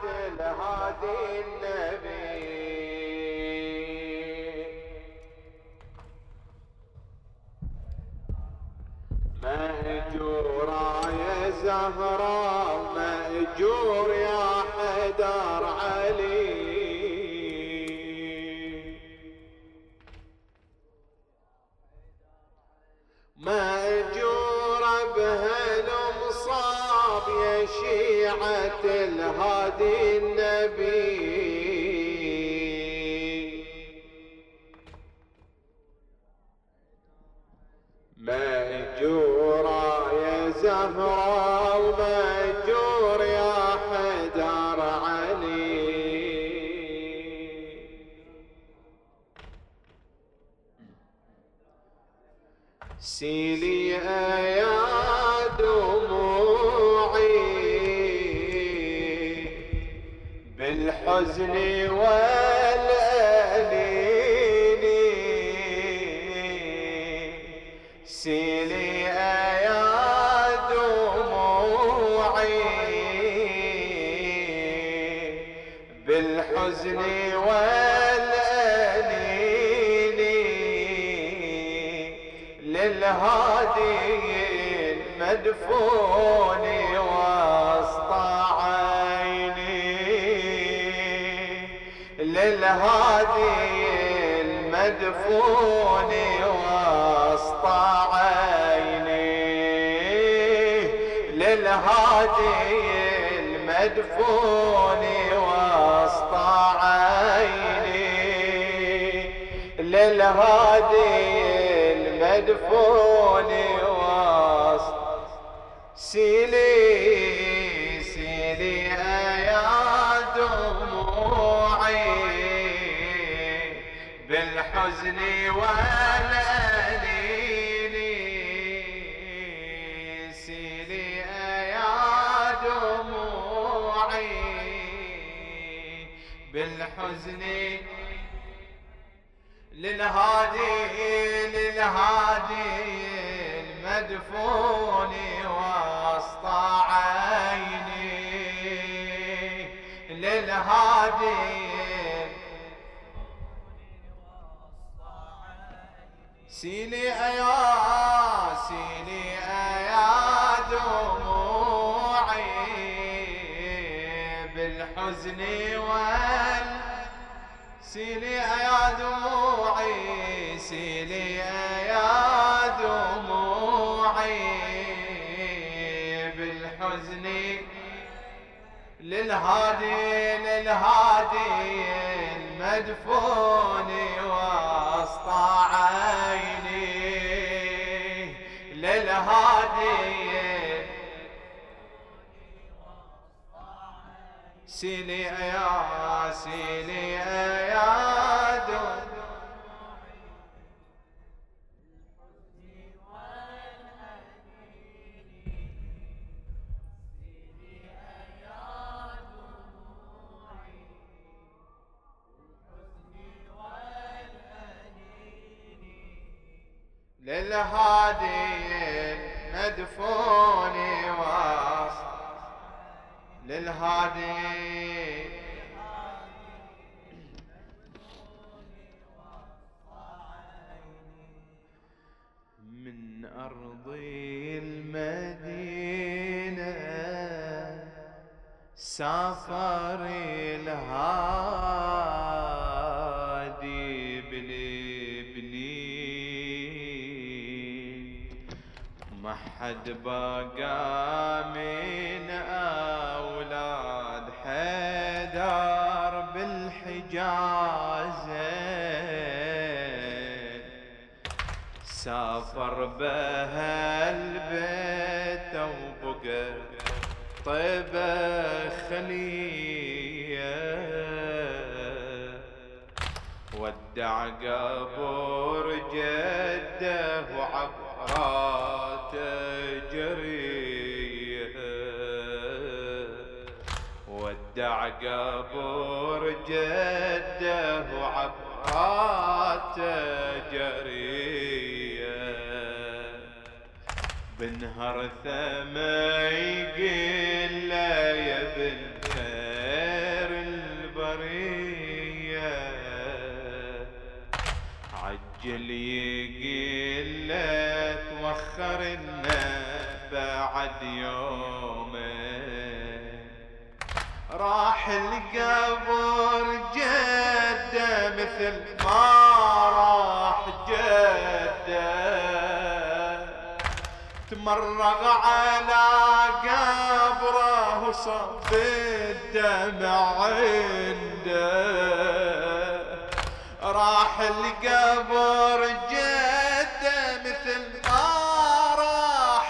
الهادي النبي. مأجورة يا زهراء مأجور يا حيدر علي، مأجورة بهالمصاب يا شيعة الهادي النبي. مأجورة يا زهراء ومأجور يا حيدر علي. سيلي يا دموعي بالحزن والأنين، سيلي يا دموعي بالحزن والأنين للهادي المدفون وسط عيني، للهادي المدفون وسط عيني، للهادي المدفون وسط عيني، للهادي المدفون وسط. سيلي سيلي يا دموعي بالحزن والأنين، سيلي يا دموعي بالحزن للهادي، للهادي المدفون وسط عيني، للهادي سيلي يا سيلي يا دموعي بالحزن سيلي يا دموعي، سيلي يا دموعي بالحزن للهادي، للهادي المدفون وسط عيني، للهادي سيلي يا سيلي يا دموعي سيلي يا دموعي والأنين للهادي المدفون وسط، للهادي من أرض المدينة سافر الهادي بالبنين، ما حد بقى من أولاد حيدر بالحجاز، سافر بهالبيت وبقى طيبة خلية، ودع قبر جده وعبراته جريه، ودع قبر جده وعبراته جريه، بنهر ثما يقل له يا بنت وخرنا بعد يومين. راح القبر جده مثل ما راح جده، تمرغ على قبره وصف الدمع عنده. راح القبر جده مثل ما راح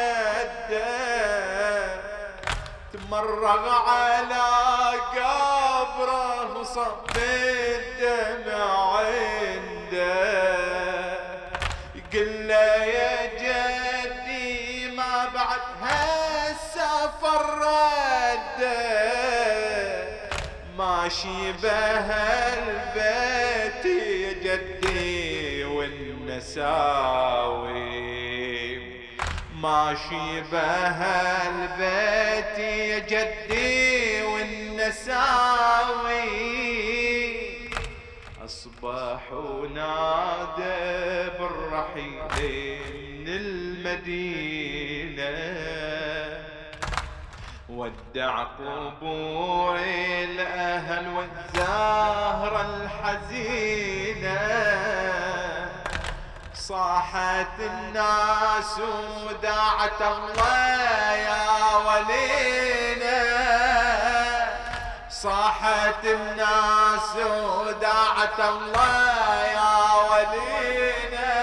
جده، تمرغ على قبره وصف الدمع عنده. قل له يا جدي ما بعد هالسفر رده، ماشي بهالبيت يا جدي والنساوي، ماشي بهالبيت يا جدي والنساوي. أصبح ونادى بالرحيل من المدينة، ودع قبور الأهل والزهرة الحزينة. صاحت الناس وداعت الله يا ولينا، صاحت الناس وداعت الله يا ولينا.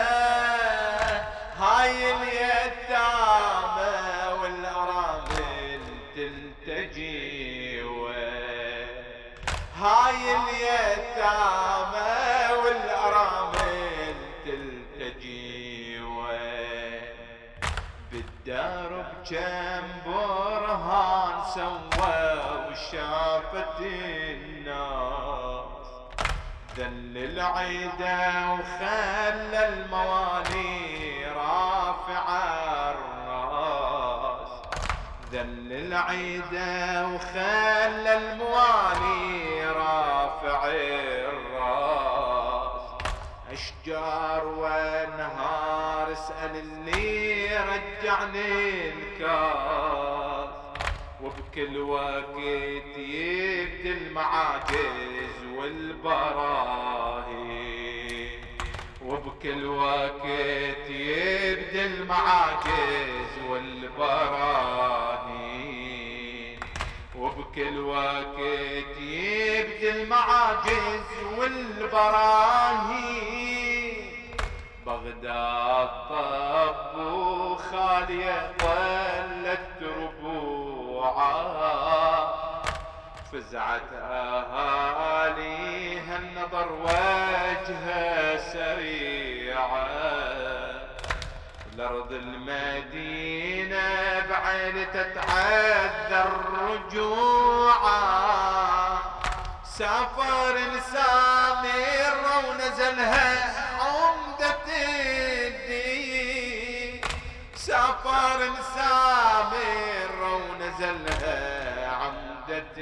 هاي اليتامى والأرامل تلتجي وين، هاي اليتامى والأرامل تلتجي وين. بالدرب كم برهان سوى وشافت الناس، ذل العيدة وخلى الموالي رافع الراس، ذل العيدة وخلى الموالي رافع الراس. أشجار وانهار اسأل اللي رجعني الكاس، وبكل وقت يبدي المعاجز والبراهين، وبكل وقت يبدي المعاجز والبراهين، وبكل وقت يبدي المعاجز والبراهين. بغداد طب وخالية ظلت ربوعا، فزعت أهاليها النظر وجهها سريعة. الأرض المدينة بعين تتعذر رجوعا، سافر لسامر ونزلها عمدة الدين، سافر لسامر ونزلها عمدة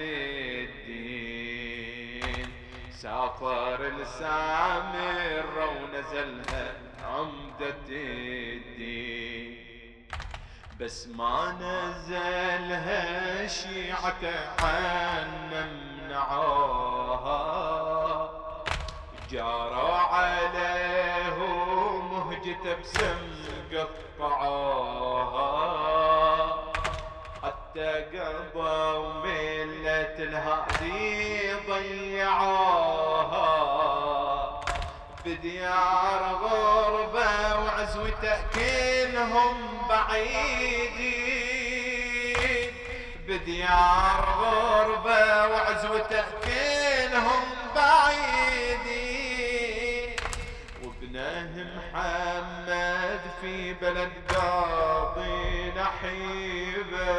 الدين، سافر لسامر ونزلها عمدة الدين. بس ما نزلها شيعة عنا منعوها، جاروا عليه مهجته بسم قطعوها. حتى قضوا ملة الهادي ضيعوها، بديار غربة وعزوته كلهم بعيدين، بديار غربة وعزوته كلهم بعيدين. وابنه محمد في بلد قاضي نحيبه،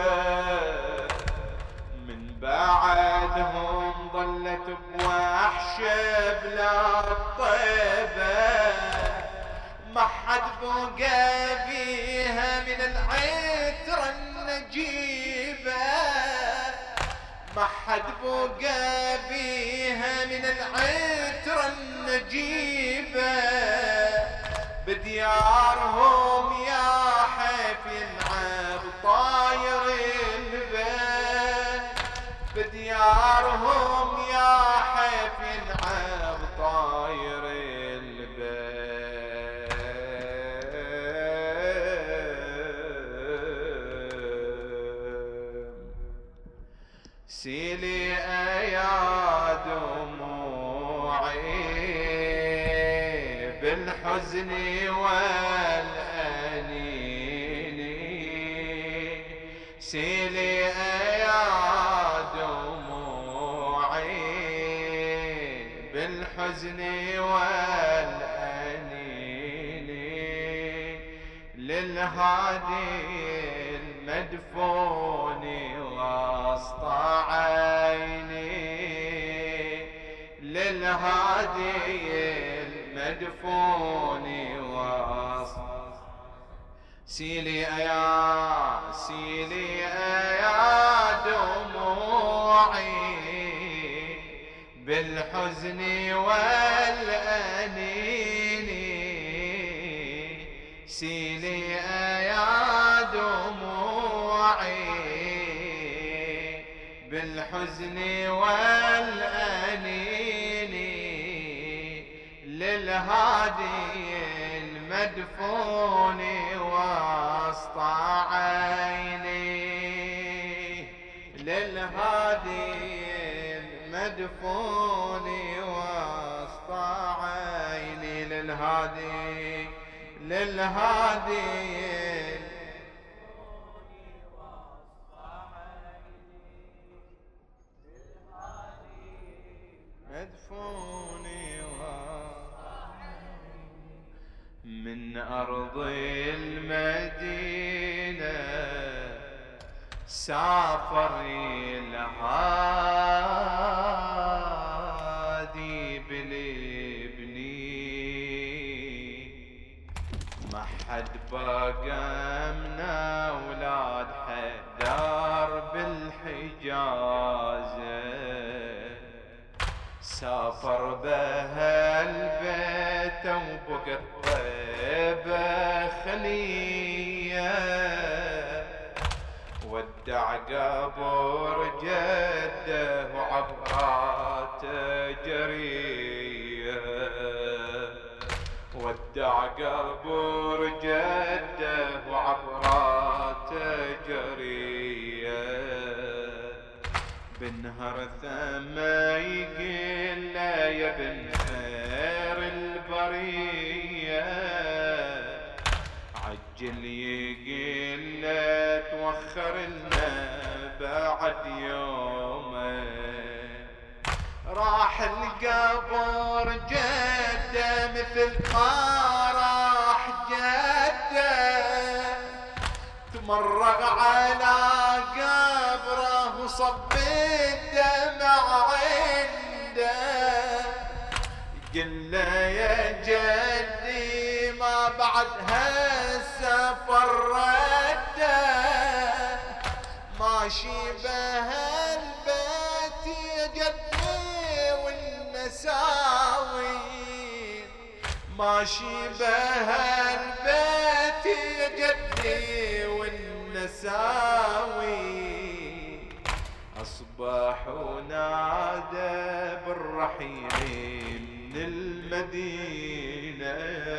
من بعدهم ظلت بوحشة بلا الطيبة، ما حد بقى بيها من العترة النجيبة، ما حد بقى بيها من العترة النجيبة. بديارهم ينعب طاير البيت بديارهم يا حيف ينعب طاير البيت. سيلي يا دموعي بالحزن والأنين سيلي يا دموعي بالحزن والأنين للهادي المدفون وسط عيني للهادي المدفون وسط سيلي يا دموعي بالحزن والأنين سيلي يا دموعي بالحزن والأنين للهادي المدفون وسط عيني للهادي المدفون وسط عيني للهادي مدفوني من أرض المدينة سافر الهادي بالابني ما حد بقى من أولاد حيدر بالحجازة سافر بها البيت وبقت طيبة خلية ودع قبر جده وعبراته جرية ودع قبر جده وعبراته جرية بنهر ثما يقل يا بن خير البرية عجل يقل توخر لنا بعد يومين راح القبر جده مثل ما راح جده تمرق على قبره وصب الدمع عنده قل له يا جدي ما بعد هالسفر رده ماشي بهالبيت يا جدي والنساوي ماشي بهالبيت يا جدي والنساوي أصبح ونادى بالرحيل من المدينة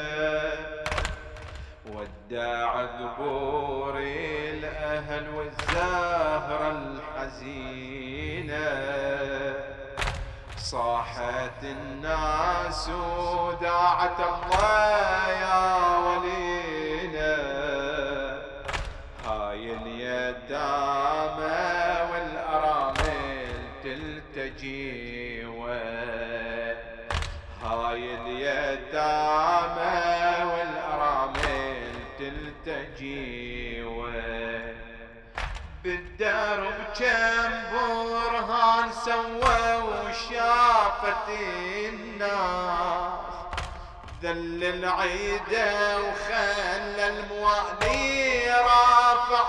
وداع قبور الأهل والزهرة الحزينة صاحت الناس وداعت الله يا ولينا هاي اليتامى والأرامل تلتجي هاي اليتامى والأرامل تلتجي بالدرب كم برهان سوى وشافت الناس ذل العيدة وخلى الموالي رافع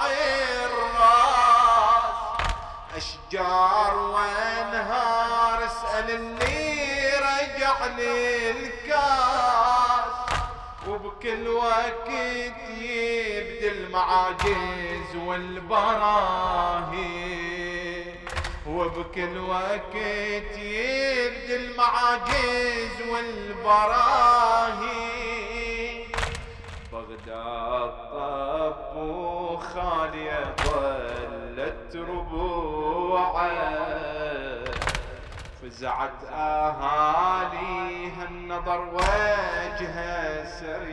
الراس أشجار وانهار اسأل اللي رجع للكاس وبكل وقت يبدل المعاجز والبراهين، وبكل وقت يبدي المعاجز والبراهين. بغداد طب وخالية ظلت ربوعه، فزعت أهاليها النظر وجهها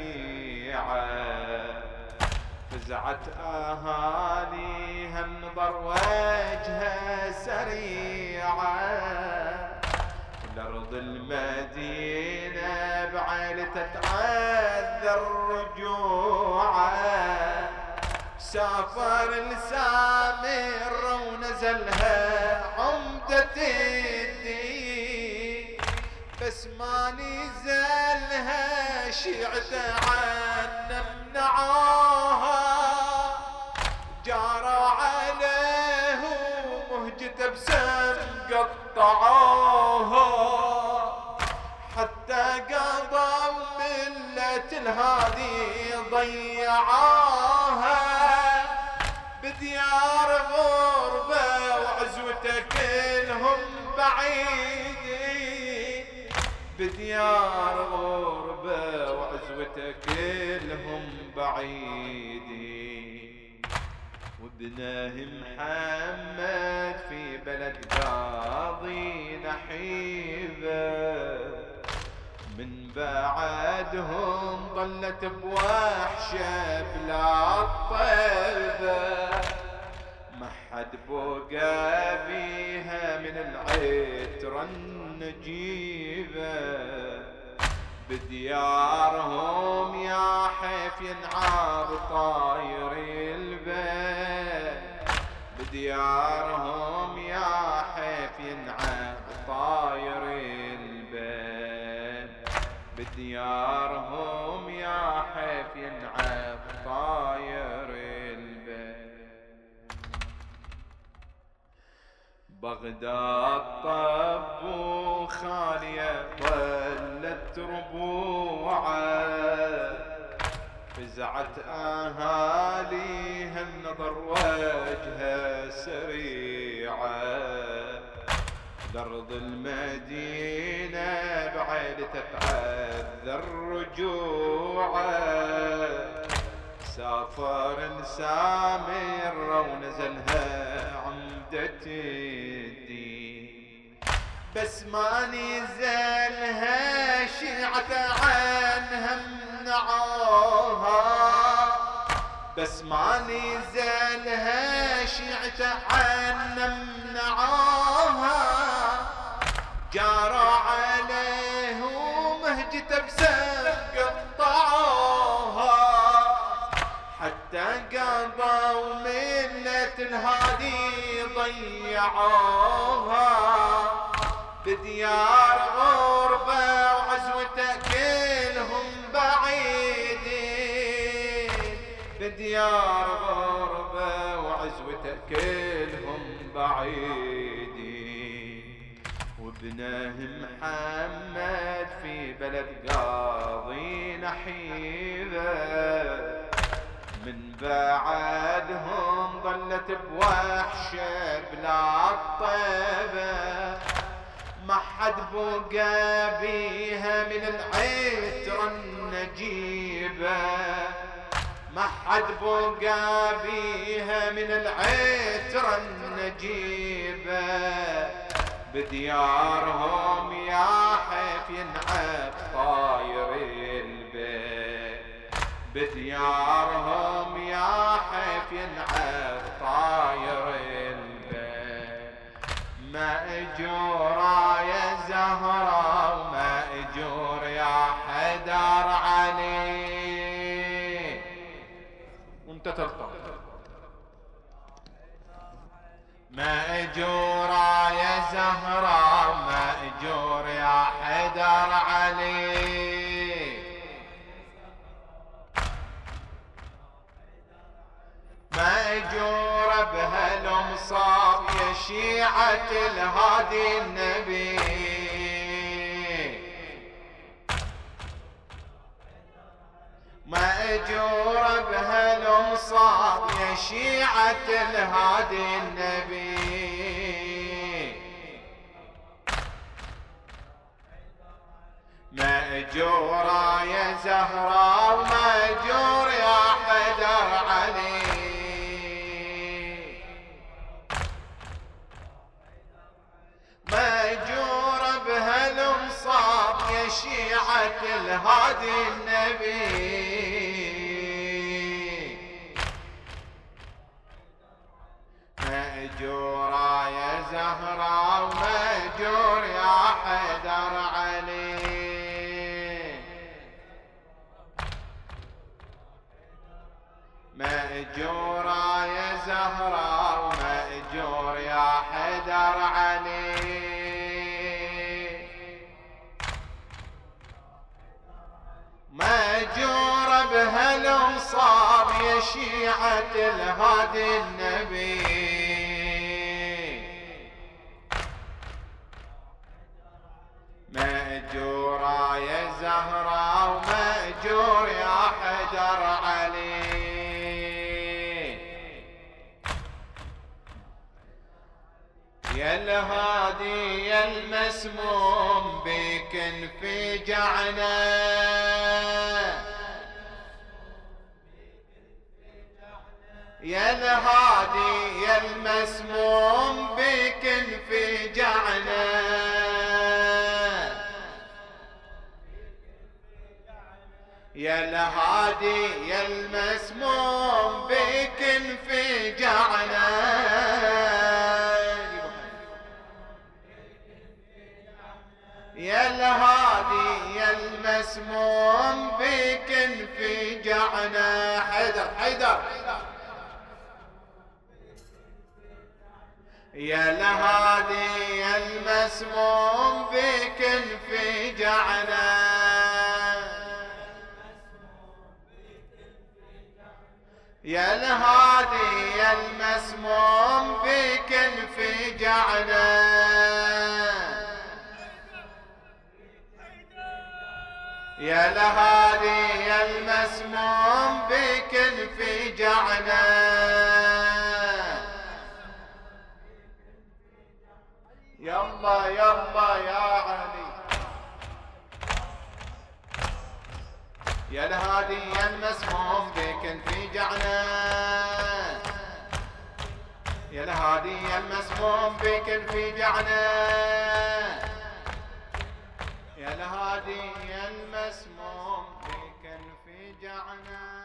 سريعة، فزعت أهاليها النظر وجهها سريعة. الأرض المدينة بعيلته تعذر رجوعه، سافر لسامر ونزلها عمدة الدين، بس ما نزلها شيعته عنا منعوها، جاروا عليه ومهجته بسم قطعوها، حتى قضوا ملة الهادي ضيعوها. بديار غربة وعزوته كلهم بعيدين، بديار غربة وعزوته كلهم بعيدين. وابنه محمد في بلد قاضي نحيبه، من بعدهم ظلت بوحشة بلا طيبة، ما حد بقى بيها من العترة النجيبة. بديارهم يا حيف ينعاب طاير البيت، بديارهم يا حيف ينعاب طاير البيت، بديارهم يا حيف ينعاب طاير البيت. بغداد طب وخالية ظلت ربوعه، فزعت أهاليها النظر وجهها سريعة. لأرض المدينة بعيلته تعذر رجوعه، سافر سامر ونزلها عمدة الدين، بس ما نزلها شيعته عنها منعوها، بس ما نزلها شيعته عنها منعوها، جاروا عليه ومهجته بسم قطعوها، حتى قضوا ملة الهادي ضيعوها. بديار غربة وعزوته كلهم بعيدين، بديار غربة وعزوته كلهم بعيدين. وابنه محمد في بلد قاضي نحيبه، من بعدهم ظلت بوحشة بلا طيبة، ما حد بقى بيها من العترة النجيبة، ما حد بقى بيها من العترة النجيبة. بديارهم يا حيف ينعب طاير البيت، بديارهم يا حيف ينعب طاير البيت. مأجورة يا زهرة ومأجور يا حدر علي، وانت تلطم. مأجورة يا زهرة مأجور يا حدر علي، مأجورة بهالمصاب يا شيعة الهادي النبي، ما مأجورة بهالمصاب يا شيعة الهادي النبي. مأجورة يا زهراء ومأجور يا حيدر علي. مأجورة بهالمصاب يا شيعة الهادي النبي. مأجورة يا زهراء ومأجور يا حيدر علي. مأجورة يا زهراء ومأجور يا حيدر علي. مأجورة بهالمصاب يا شيعة الهادي النبي. مأجورة يا زهراء ومأجور يا حيدر علي. يا الهادي يا المسموم بك انفجعنا. يا الهادي يا المسموم بك انفجعنا. يا الهادي يا المسموم بك انفجعنا. يا الهادي يا المسموم بك انفجعنا. حيدر حيدر. يا الهادي يا المسموم بك انفجعنا. يا الهادي يا المسموم بك انفجعنا. يا الهادي يا المسموم بك انفجعنا. يلا يلا يا علي. يا الهادي يا المسموم بك انفجعنا. يا الهادي يا المسموم بك انفجعنا. يا الهادي يا المسموم بك انفجعنا.